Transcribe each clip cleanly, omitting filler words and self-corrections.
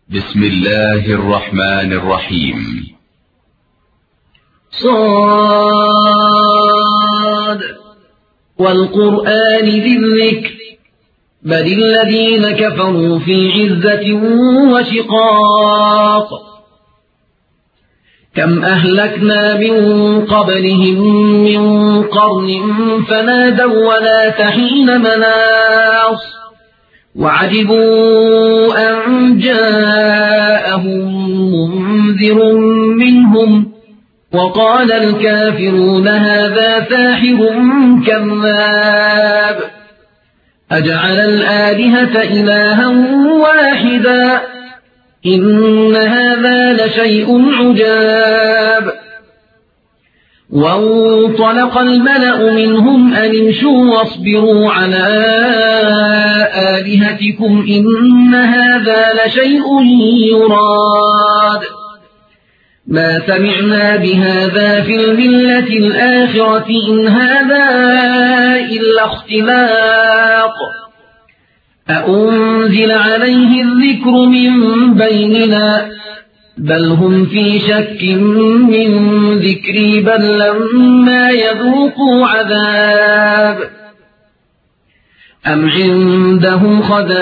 بسم الله الرحمن الرحيم. صاد والقرآن ذي الذكر بل الذين كفروا في عزة وشقاق. كم أهلكنا من قبلهم من قرن فنادوا ولا تحين مناص وعجبوا أن جاءهم منذر منهم وقال الكافرون هذا ساحر كذاب أجعل الآلهة إلها واحدا إن هذا لشيء عجاب. وانطلق الملأ منهم أن امشوا واصبروا على آلهتكم إن هذا لشيء يراد ما سمعنا بهذا في الملة الآخرة إن هذا إلا اختلاق أأنزل عليه الذكر من بيننا بل هم في شك من ذكري بل لما يذوقوا عذاب أم عندهم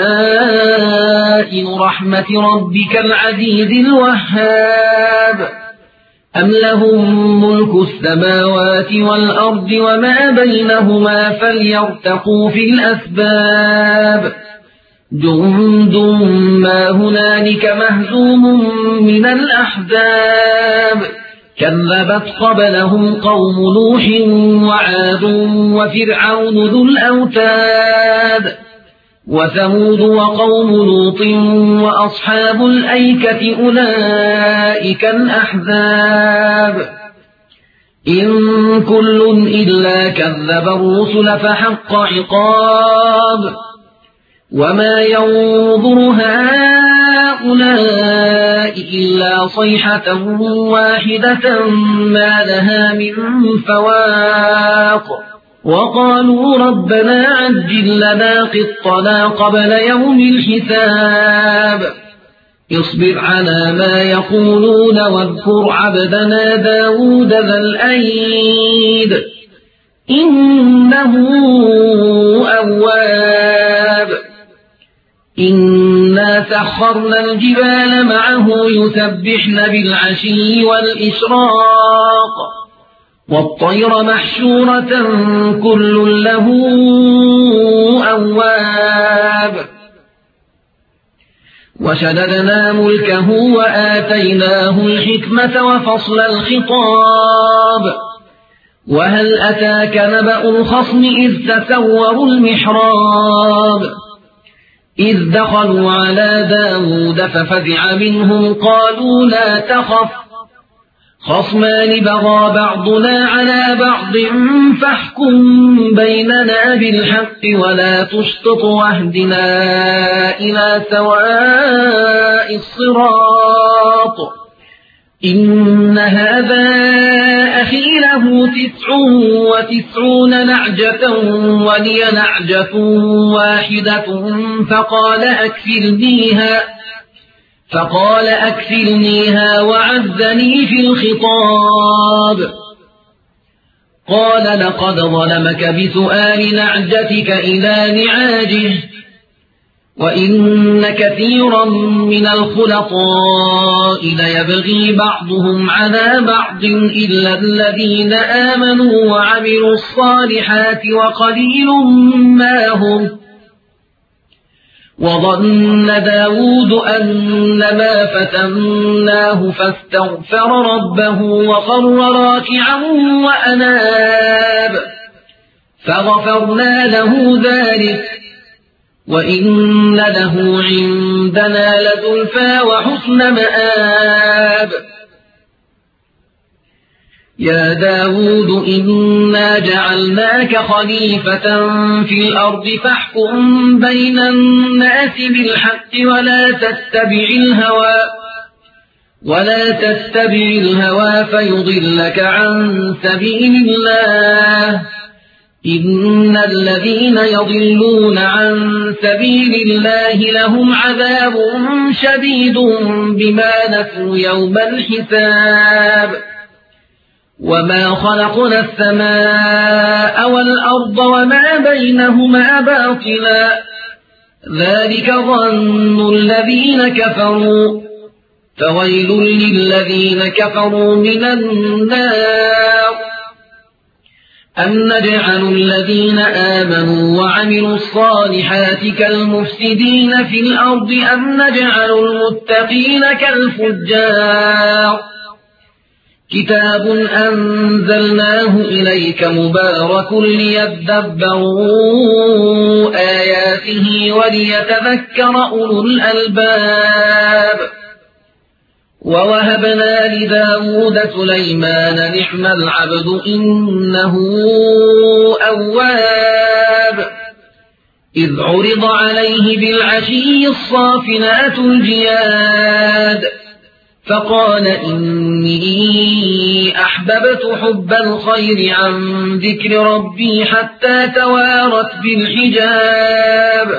خزائن رحمة ربك العزيز الوهاب أم لهم ملك السماوات والأرض وما بينهما فليرتقوا في الأسباب جند ما هنالك مهزوم من الأحزاب كذبت قبلهم قوم نوح وعاد وفرعون ذو الأوتاد وثمود وقوم لوط وأصحاب الأيكة أولئك الأحزاب إن كل إلا كذب الرسل فحق عقاب وما ينظر هؤلاء إلا صيحة واحدة ما لها من فواق وقالوا ربنا عجل لنا قطنا قبل يوم الحساب اصبر على ما يقولون واذكر عبدنا داود ذا الأيد إنه أواب إنا سخرنا الجبال معه يسبحن بالعشي والإشراق والطير محشورة كل له أواب وشددنا ملكه وآتيناه الحكمة وفصل الخطاب وهل أتاك نبأ الخصم إذ تسوروا المحراب إذ دخلوا على داود ففزع منهم قالوا لا تخف خصمان بغى بعضنا على بعض فاحكم بيننا بالحق ولا تشطط واهدنا إلى سواء الصراط إن هذا أخي له 99 نعجة ولي نعجة واحدة فقال أكفلنيها وعزني في الخطاب قال لقد ظلمك بسؤال نعجتك إلى نعاجه وإن كثيرا من الخلطاء ليبغي بعضهم على بعض إلا الذين آمنوا وعملوا الصالحات وقليل ما هم وظن داود أنما فتناه فاستغفر ربه وخر راكعا وأناب فغفرنا له ذلك وإن له عندنا لزلفى وحسن مآب يا داود إنا جعلناك خليفة في الأرض فاحكم بين الناس بالحق ولا تتبع الهوى فيضلك عن سبيل الله إن الذين يضلون عن سبيل الله لهم عذاب شديد بما نسوا يوم الحساب وما خلقنا السماء والأرض وما بينهما باطلا ذلك ظن الذين كفروا فويل للذين كفروا من النار أم نجعل الذين آمنوا وعملوا الصالحات كالمفسدين في الأرض أم نجعل المتقين كالفجار كتاب أنزلناه إليك مبارك ليدبروا آياته وليتذكر أولو الألباب ووهبنا لداود سليمان نعم العبد إنه أواب إذ عرض عليه بالعشي الصافنات الجياد فقال إني أحببت حب الخير عن ذكر ربي حتى توارت بالحجاب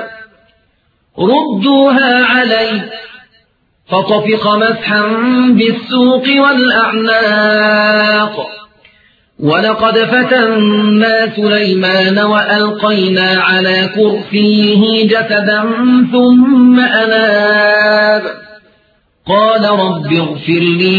ردوها علي فطفق مسحا بالسوق والأعناق ولقد فتنا سليمان وألقينا على كرسيه جسدا ثم أناب قال رب اغفر لي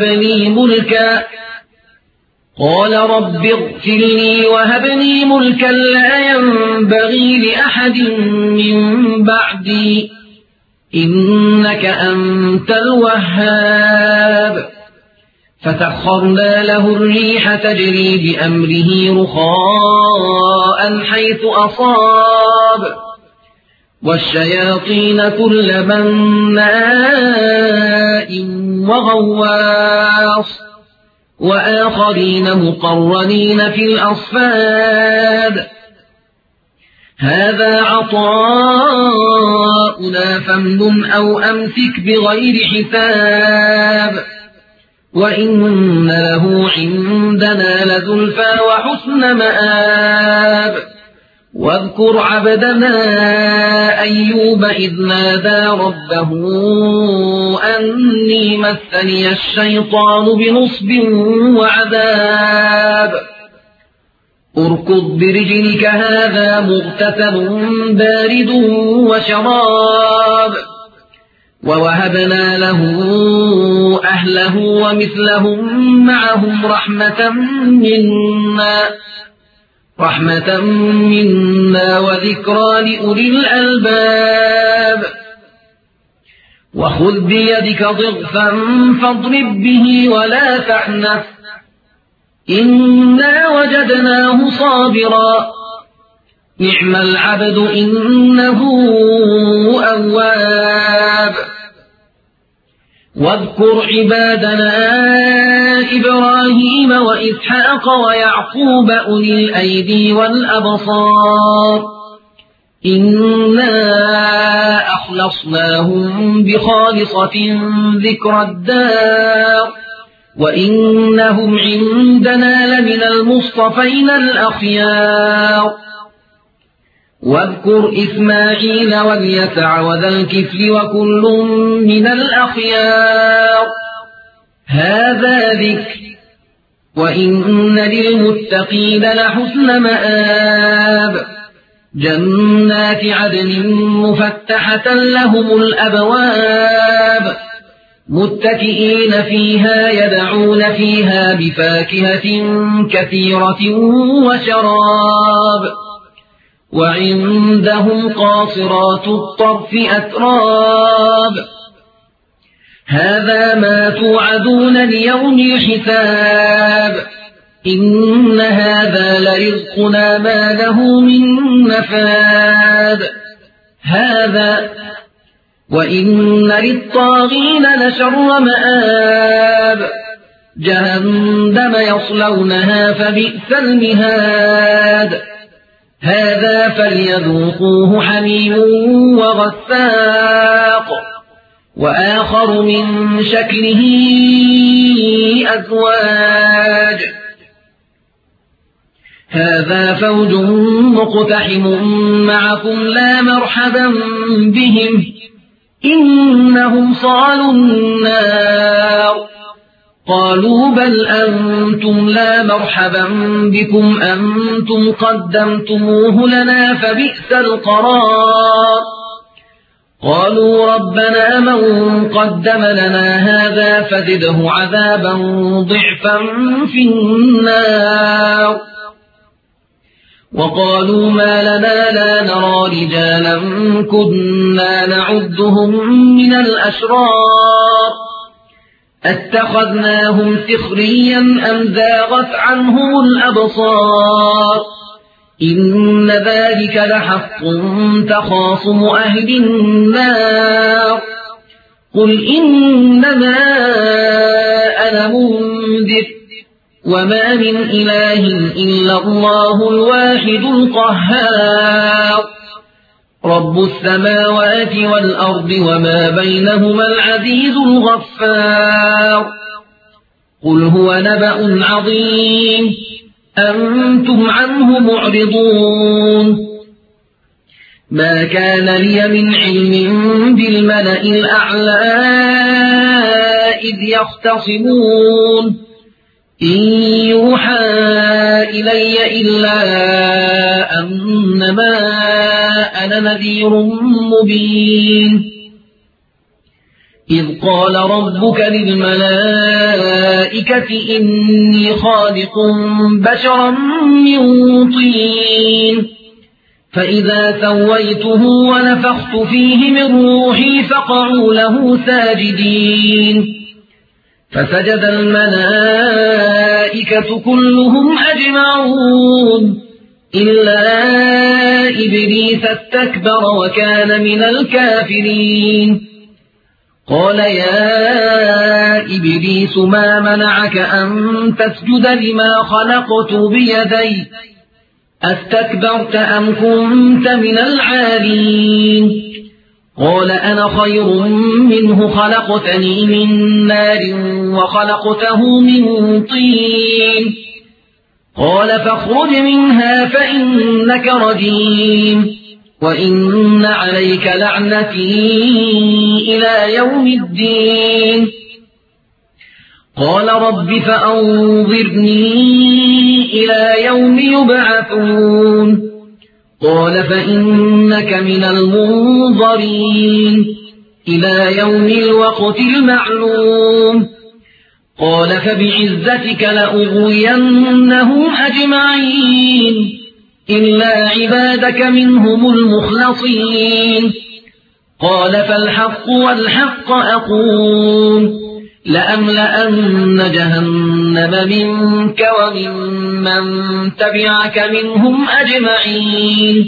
وهب لي ملكا لا ينبغي لأحد من بعدي إنك أنت الوهاب فسخرنا له الريح تجري بأمره رخاء حيث أصاب والشياطين كل بناء وغواص وآخرين مقرنين في الأصفاد هذا عطاؤنا فامنن أو أمسك بغير حساب وإن له عندنا لزلفى وحسن مآب واذكر عبدنا أيوب إذ نادى ربه أني مسني الشيطان بنصب وعذاب اركض برجلك هذا مغتسل بارد وشراب ووهبنا له أهله ومثلهم معهم رحمة منا وذكرى لأولي الألباب وخذ بيدك ضغثا فاضرب به ولا تحنث إنا وجدناه صابرا نعم العبد إنه أواب واذكر عبادنا إبراهيم وإسحاق ويعقوب أولي الأيدي والأبصار إنا أخلصناهم بخالصة ذكر الدار وإنهم عندنا لمن المصطفين الأخيار واذكر إسماعيل واليسع وذا الكفل وكل من الأخيار هذا ذكر وإن للمتقين لحسن مآب جنات عدن مفتحة لهم الأبواب متكئين فيها يدعون فيها بفاكهة كثيرة وشراب وعندهم قاصرات الطرف أتراب هذا ما توعدون ليوم الحساب إن هذا لرزقنا ما له من نفاد هذا وإن للطاغين لشر مآب جهنم يصلونها فبئس المهاد هذا فليذوقوه حميم وغساق وآخر من شكله أزواج هذا فوج مقتحم معكم لا مرحبا بهم إنهم صالوا النار قالوا بل أنتم لا مرحبا بكم أنتم قدمتموه لنا فبئس القرار قالوا ربنا من قدم لنا هذا فزده عذابا ضعفا في النار وقالوا ما لنا لا نرى رجالا كنا نعدهم من الأشرار اتخذناهم سخريا أم زاغت عنهم الأبصار إن ذلك لحق تخاصم أهل النار قل إنما أنا منذر وما من إله إلا الله الواحد القهار رب السماوات والأرض وما بينهما العزيز الغفار قل هو نبأ عظيم أنتم عنه معرضون ما كان لي من علم بالملأ الأعلى إذ يختصمون إن يوحى إلي إلا أنما أنا نذير مبين إذ قال ربك للملائكة إني خالق بشرا من طين فإذا سويته ونفخت فيه من روحي فقعوا له ساجدين فسجد الملائكة كلهم أجمعون إلا إبليس استكبر وكان من الكافرين قال يا إبليس ما منعك أن تسجد لما خلقت بيدي أستكبرت أم كنت من العالين قال أنا خير منه خلقتني من نار وخلقته من طين قال فاخرج منها فإنك رجيم وإن عليك لعنتي إلى يوم الدين قال رب فأنظرني إلى يوم يبعثون قال فإنك من المنظرين إلى يوم الوقت المعلوم قال فبعزتك لأغوينهم أجمعين إلا عبادك منهم المخلصين قال فالحق والحق أقول لأملأن جهنم منك وممن تبعك منهم أجمعين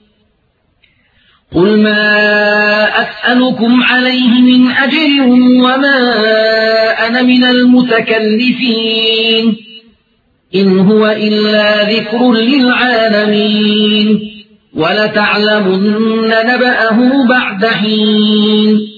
قل ما أسألكم عليه من أجر وما أنا من المتكلفين إن هو إلا ذكر للعالمين ولتعلمن نبأه بعد حين